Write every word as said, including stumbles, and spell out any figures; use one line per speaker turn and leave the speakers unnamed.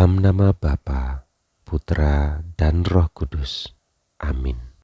Dalam nama Bapa, Putra, dan Roh Kudus. Amin.